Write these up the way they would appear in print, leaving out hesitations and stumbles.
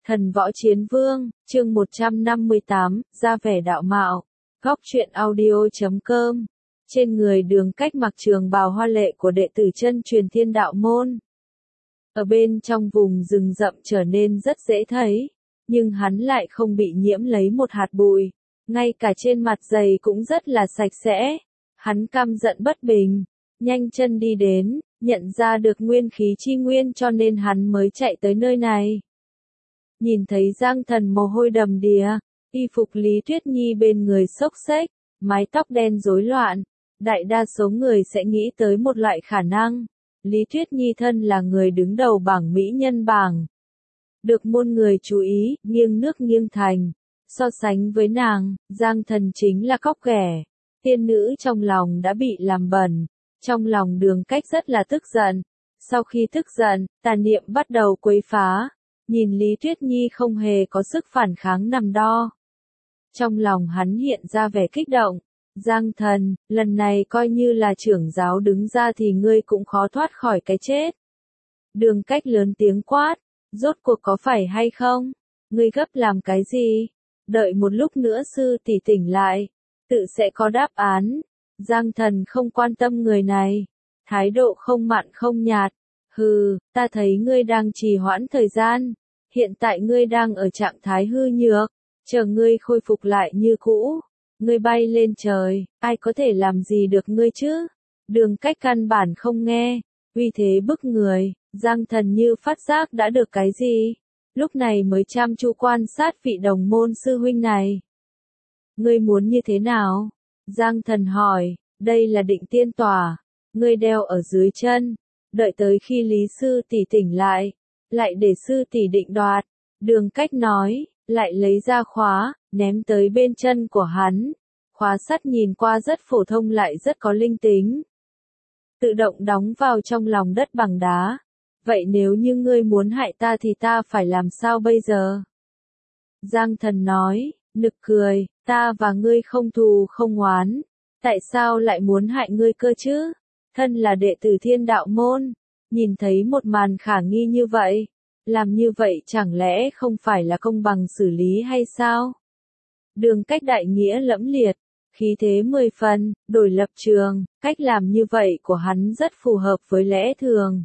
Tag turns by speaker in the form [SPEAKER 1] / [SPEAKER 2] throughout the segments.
[SPEAKER 1] Thần võ chiến vương, chương 158, ra vẻ đạo mạo. Góc truyện audio.com. Trên người Đường Cách mặc trường bào hoa lệ của đệ tử chân truyền Thiên Đạo môn. Ở bên trong vùng rừng rậm trở nên rất dễ thấy, nhưng hắn lại không bị nhiễm lấy một hạt bụi, ngay cả trên mặt giày cũng rất là sạch sẽ. Hắn căm giận bất bình, nhanh chân đi đến, nhận ra được nguyên khí chi nguyên cho nên hắn mới chạy tới nơi này. Nhìn thấy Giang Thần mồ hôi đầm đìa, y phục Lý Tuyết Nhi bên người xốc xếch, mái tóc đen rối loạn, đại đa số người sẽ nghĩ tới một loại khả năng. Lý Tuyết Nhi thân là người đứng đầu bảng mỹ nhân bảng, được muôn người chú ý, nghiêng nước nghiêng thành. So sánh với nàng, Giang Thần chính là cóc ghẻ. Tiên nữ trong lòng đã bị làm bẩn, trong lòng Đường Cách rất là tức giận. Sau khi tức giận, tà niệm bắt đầu quấy phá, nhìn Lý Tuyết Nhi không hề có sức phản kháng nằm đo. Trong lòng hắn hiện ra vẻ kích động. Giang Thần, lần này coi như là trưởng giáo đứng ra thì ngươi cũng khó thoát khỏi cái chết. Đường Cách lớn tiếng quát, rốt cuộc có phải hay không? Ngươi gấp làm cái gì? Đợi một lúc nữa sư tỷ tỉnh lại, tự sẽ có đáp án. Giang Thần không quan tâm người này, thái độ không mặn không nhạt. Hừ, ta thấy ngươi đang trì hoãn thời gian, hiện tại ngươi đang ở trạng thái hư nhược, chờ ngươi khôi phục lại như cũ, ngươi bay lên trời, ai có thể làm gì được ngươi chứ? Đường Cách căn bản không nghe, uy thế bức người. Giang Thần như phát giác đã được cái gì, lúc này mới chăm chú quan sát vị đồng môn sư huynh này. Ngươi muốn như thế nào? Giang Thần hỏi, đây là định tiên tỏa, ngươi đeo ở dưới chân, đợi tới khi Lý sư tỷ tỉnh lại để sư tỷ định đoạt. Đường Cách nói, lại lấy ra khóa, ném tới bên chân của hắn. Khóa sắt nhìn qua rất phổ thông lại rất có linh tính, tự động đóng vào trong lòng đất bằng đá. Vậy nếu như ngươi muốn hại ta thì ta phải làm sao bây giờ? Giang Thần nói, nực cười, ta và ngươi không thù không oán, tại sao lại muốn hại ngươi cơ chứ? Thân là đệ tử Thiên Đạo môn, nhìn thấy một màn khả nghi như vậy, làm như vậy chẳng lẽ không phải là công bằng xử lý hay sao? Đường Cách đại nghĩa lẫm liệt, khí thế 10 phần, đổi lập trường, cách làm như vậy của hắn rất phù hợp với lẽ thường.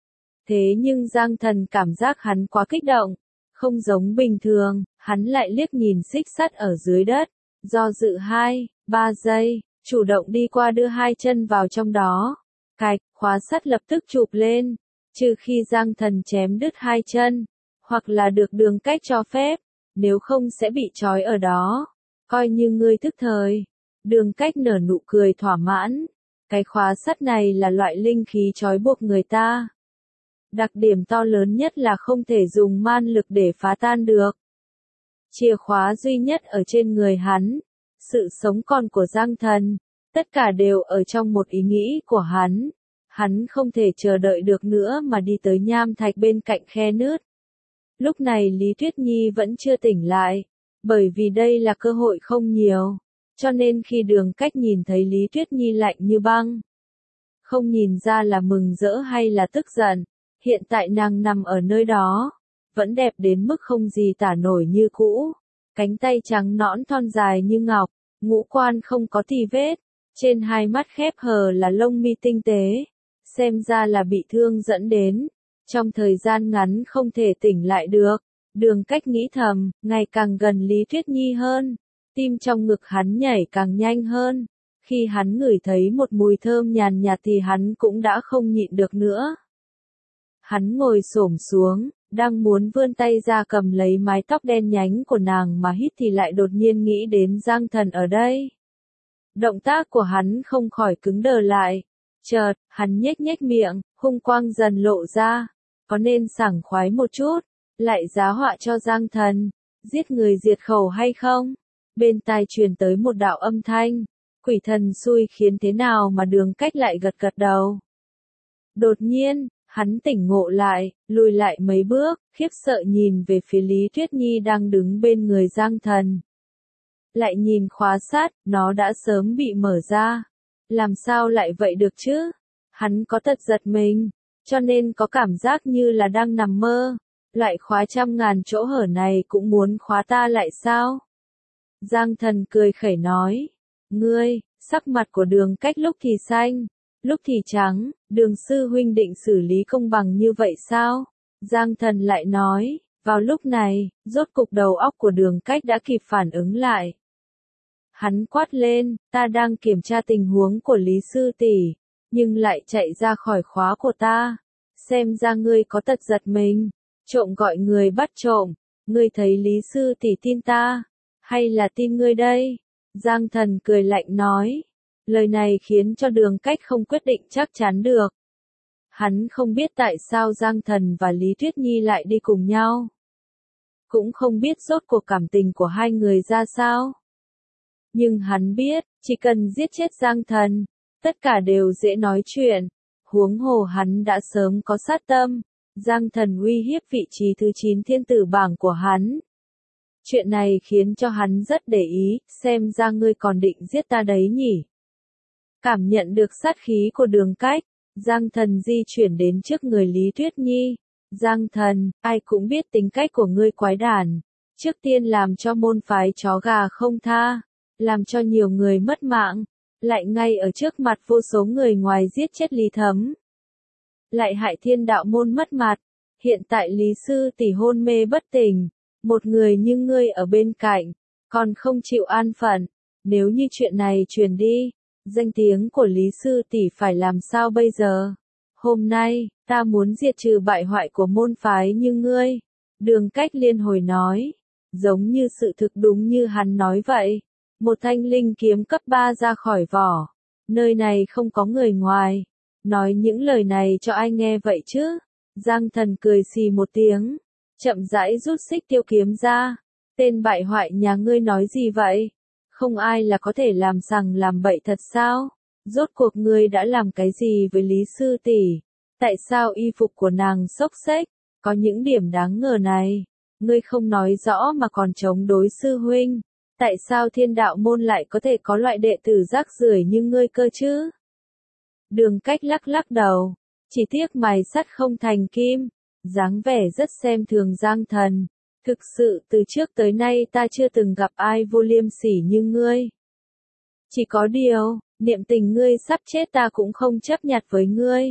[SPEAKER 1] Thế nhưng Giang Thần cảm giác hắn quá kích động, không giống bình thường, hắn lại liếc nhìn xích sắt ở dưới đất, do dự 2-3 giây, chủ động đi qua đưa hai chân vào trong đó. Cạch, khóa sắt lập tức chụp lên, trừ khi Giang Thần chém đứt hai chân, hoặc là được Đường Cách cho phép, nếu không sẽ bị trói ở đó. Coi như ngươi thức thời. Đường Cách nở nụ cười thỏa mãn. Cái khóa sắt này là loại linh khí trói buộc người ta. Đặc điểm to lớn nhất là không thể dùng man lực để phá tan được. Chìa khóa duy nhất ở trên người hắn, sự sống còn của Giang Thần, tất cả đều ở trong một ý nghĩ của hắn. Hắn không thể chờ đợi được nữa mà đi tới nham thạch bên cạnh khe nứt. Lúc này Lý Tuyết Nhi vẫn chưa tỉnh lại, bởi vì đây là cơ hội không nhiều, cho nên khi Đường Cách nhìn thấy Lý Tuyết Nhi lạnh như băng, không nhìn ra là mừng rỡ hay là tức giận. Hiện tại nàng nằm ở nơi đó, vẫn đẹp đến mức không gì tả nổi như cũ. Cánh tay trắng nõn thon dài như ngọc, ngũ quan không có tì vết, trên hai mắt khép hờ là lông mi tinh tế, xem ra là bị thương dẫn đến, trong thời gian ngắn không thể tỉnh lại được. Đường Cách nghĩ thầm, ngày càng gần Lý Tuyết Nhi hơn, tim trong ngực hắn nhảy càng nhanh hơn. Khi hắn ngửi thấy một mùi thơm nhàn nhạt thì hắn cũng đã không nhịn được nữa. Hắn ngồi xổm xuống, đang muốn vươn tay ra cầm lấy mái tóc đen nhánh của nàng mà hít thì lại đột nhiên nghĩ đến Giang Thần ở đây. Động tác của hắn không khỏi cứng đờ lại. Chợt, hắn nhếch nhếch miệng, hung quang dần lộ ra. Có nên sảng khoái một chút, lại giá họa cho Giang Thần, giết người diệt khẩu hay không? Bên tai truyền tới một đạo âm thanh, quỷ thần xui khiến thế nào mà Đường Cách lại gật gật đầu. Đột nhiên, hắn tỉnh ngộ lại, lùi lại mấy bước, khiếp sợ nhìn về phía Lý Tuyết Nhi đang đứng bên người Giang Thần. Lại nhìn khóa sắt, nó đã sớm bị mở ra. Làm sao lại vậy được chứ? Hắn có tật giật mình, cho nên có cảm giác như là đang nằm mơ. Loại khóa trăm ngàn chỗ hở này cũng muốn khóa ta lại sao? Giang Thần cười khẩy nói. Ngươi, sắc mặt của Đường Cách lúc thì xanh, lúc thì trắng, Đường sư huynh định xử lý công bằng như vậy sao? Giang Thần lại nói. Vào lúc này, rốt cục đầu óc của Đường Cách đã kịp phản ứng lại. Hắn quát lên, ta đang kiểm tra tình huống của Lý sư tỷ, nhưng lại chạy ra khỏi khóa của ta. Xem ra ngươi có tật giật mình, trộm gọi người bắt trộm, ngươi thấy Lý sư tỷ tin ta, hay là tin ngươi đây? Giang Thần cười lạnh nói. Lời này khiến cho Đường Cách không quyết định chắc chắn được. Hắn không biết tại sao Giang Thần và Lý Tuyết Nhi lại đi cùng nhau. Cũng không biết rốt cuộc cảm tình của hai người ra sao. Nhưng hắn biết, chỉ cần giết chết Giang Thần, tất cả đều dễ nói chuyện. Huống hồ hắn đã sớm có sát tâm. Giang Thần uy hiếp vị trí thứ 9 thiên tử bảng của hắn. Chuyện này khiến cho hắn rất để ý, xem ra ngươi còn định giết ta đấy nhỉ. Cảm nhận được sát khí của Đường Cách, Giang Thần di chuyển đến trước người Lý Tuyết Nhi. Giang Thần, ai cũng biết tính cách của ngươi quái đản. Trước tiên làm cho môn phái chó gà không tha, làm cho nhiều người mất mạng, lại ngay ở trước mặt vô số người ngoài giết chết Lý Thấm. Lại hại Thiên Đạo môn mất mặt, hiện tại Lý sư tỷ hôn mê bất tỉnh, một người như ngươi ở bên cạnh, còn không chịu an phận, nếu như chuyện này truyền đi, danh tiếng của Lý sư tỷ phải làm sao bây giờ? Hôm nay, ta muốn diệt trừ bại hoại của môn phái như ngươi. Đường Cách liên hồi nói, giống như sự thực đúng như hắn nói vậy. Một thanh linh kiếm cấp 3 ra khỏi vỏ. Nơi này không có người ngoài. Nói những lời này cho ai nghe vậy chứ? Giang Thần cười xì một tiếng, chậm rãi rút xích tiêu kiếm ra. Tên bại hoại nhà ngươi nói gì vậy? Không ai là có thể làm sằng làm bậy thật sao? Rốt cuộc ngươi đã làm cái gì với Lý sư tỷ? Tại sao y phục của nàng xốc xếch? Có những điểm đáng ngờ này. Ngươi không nói rõ mà còn chống đối sư huynh. Tại sao Thiên Đạo môn lại có thể có loại đệ tử rác rưởi như ngươi cơ chứ? Đường Cách lắc lắc đầu. Chỉ tiếc mài sắt không thành kim. Dáng vẻ rất xem thường Giang Thần. Thực sự từ trước tới nay ta chưa từng gặp ai vô liêm sỉ như ngươi. Chỉ có điều, niệm tình ngươi sắp chết ta cũng không chấp nhặt với ngươi.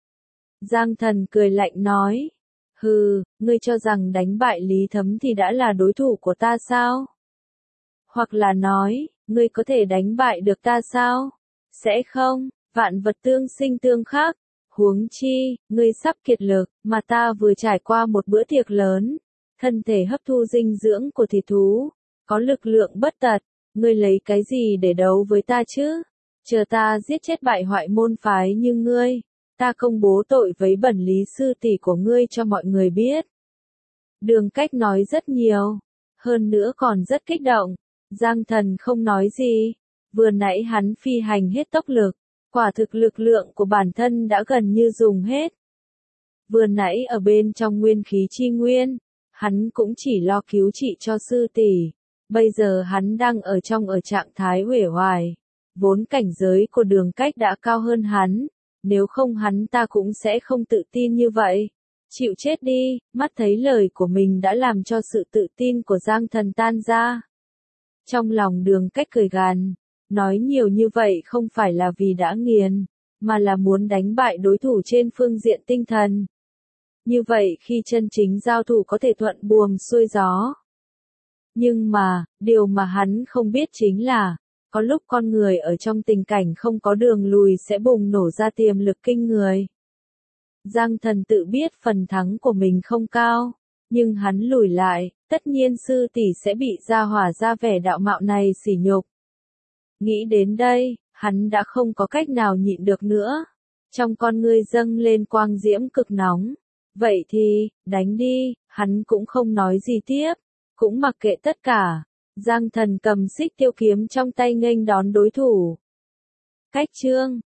[SPEAKER 1] Giang Thần cười lạnh nói. Hừ, ngươi cho rằng đánh bại Lý Thấm thì đã là đối thủ của ta sao? Hoặc là nói, ngươi có thể đánh bại được ta sao? Sẽ không, vạn vật tương sinh tương khắc. Huống chi, ngươi sắp kiệt lực, mà ta vừa trải qua một bữa tiệc lớn. Thân thể hấp thu dinh dưỡng của thịt thú, có lực lượng bất tật, ngươi lấy cái gì để đấu với ta chứ? Chờ ta giết chết bại hoại môn phái như ngươi, ta công bố tội với bẩn Lý sư tỷ của ngươi cho mọi người biết. Đường Cách nói rất nhiều, hơn nữa còn rất kích động. Giang Thần không nói gì, vừa nãy hắn phi hành hết tốc lực, quả thực lực lượng của bản thân đã gần như dùng hết. Vừa nãy ở bên trong nguyên khí chi nguyên, hắn cũng chỉ lo cứu trị cho sư tỷ. Bây giờ hắn đang ở trạng thái uể oải. Vốn cảnh giới của Đường Cách đã cao hơn hắn. Nếu không hắn ta cũng sẽ không tự tin như vậy. Chịu chết đi, mắt thấy lời của mình đã làm cho sự tự tin của Giang Thần tan ra. Trong lòng Đường Cách cười gằn, nói nhiều như vậy không phải là vì đã nghiền, mà là muốn đánh bại đối thủ trên phương diện tinh thần. Như vậy khi chân chính giao thủ có thể thuận buồm xuôi gió. Nhưng mà, điều mà hắn không biết chính là, có lúc con người ở trong tình cảnh không có đường lùi sẽ bùng nổ ra tiềm lực kinh người. Giang Thần tự biết phần thắng của mình không cao, nhưng hắn lùi lại, tất nhiên sư tỷ sẽ bị gia hỏa ra vẻ đạo mạo này sỉ nhục. Nghĩ đến đây, hắn đã không có cách nào nhịn được nữa. Trong con ngươi dâng lên quang diễm cực nóng. Vậy thì, đánh đi, hắn cũng không nói gì tiếp, cũng mặc kệ tất cả. Giang Thần cầm xích tiêu kiếm trong tay nghênh đón đối thủ. Cách chương